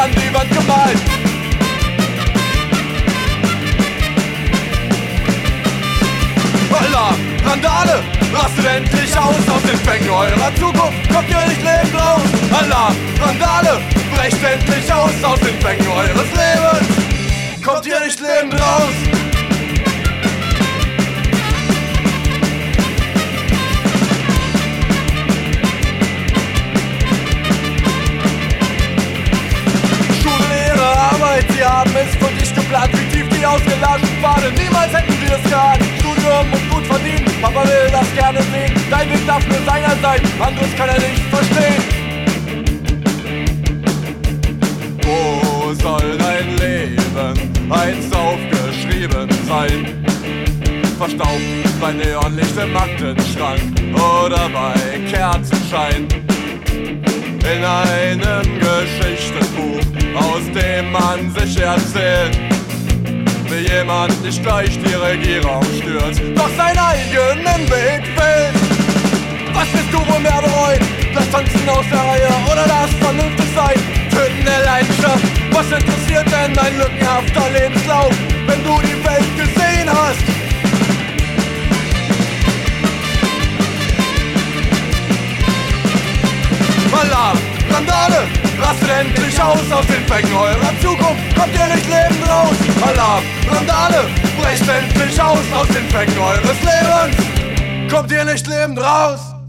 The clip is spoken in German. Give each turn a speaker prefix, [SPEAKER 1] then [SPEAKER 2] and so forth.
[SPEAKER 1] an die Wand gemalt. Alarm, Randale, rastet endlich aus den Fängen eurer Zukunft, kommt ihr nicht lebend raus. Alarm, Randale, brecht endlich aus den Fängen eures Lebens, kommt ihr nicht lebend raus. Sie haben es von dich geplant, wie tief die ausgeladenen Pfade. Niemals hätten sie es geahnt. Studium und gut verdient, Papa will das gerne sehen. Dein Weg darf nur seiner sein, anderes kann er nicht verstehen. Wo soll dein Leben einst aufgeschrieben sein? Verstaubt bei Neonlicht im Aktenschrank oder bei Kerzenschein. In einem Geschichtsbuch, aus dem man sich erzählt, wie jemand nicht gleich die Regierung stürzt, doch seinen eigenen Weg wählt. Was willst du wohl mehr bereuen? Das Tanzen aus der Reihe oder das vernünftig sein? Töten der Leidenschaft, was interessiert denn dein lückenhafter Lebenslauf, wenn du die Welt gesehen hast? Alarm, Randale, rastet endlich aus den Fängen eurer Zukunft, kommt ihr nicht lebend raus. Alarm, Randale, brecht endlich aus den Fängen eures Lebens, kommt ihr nicht lebend raus.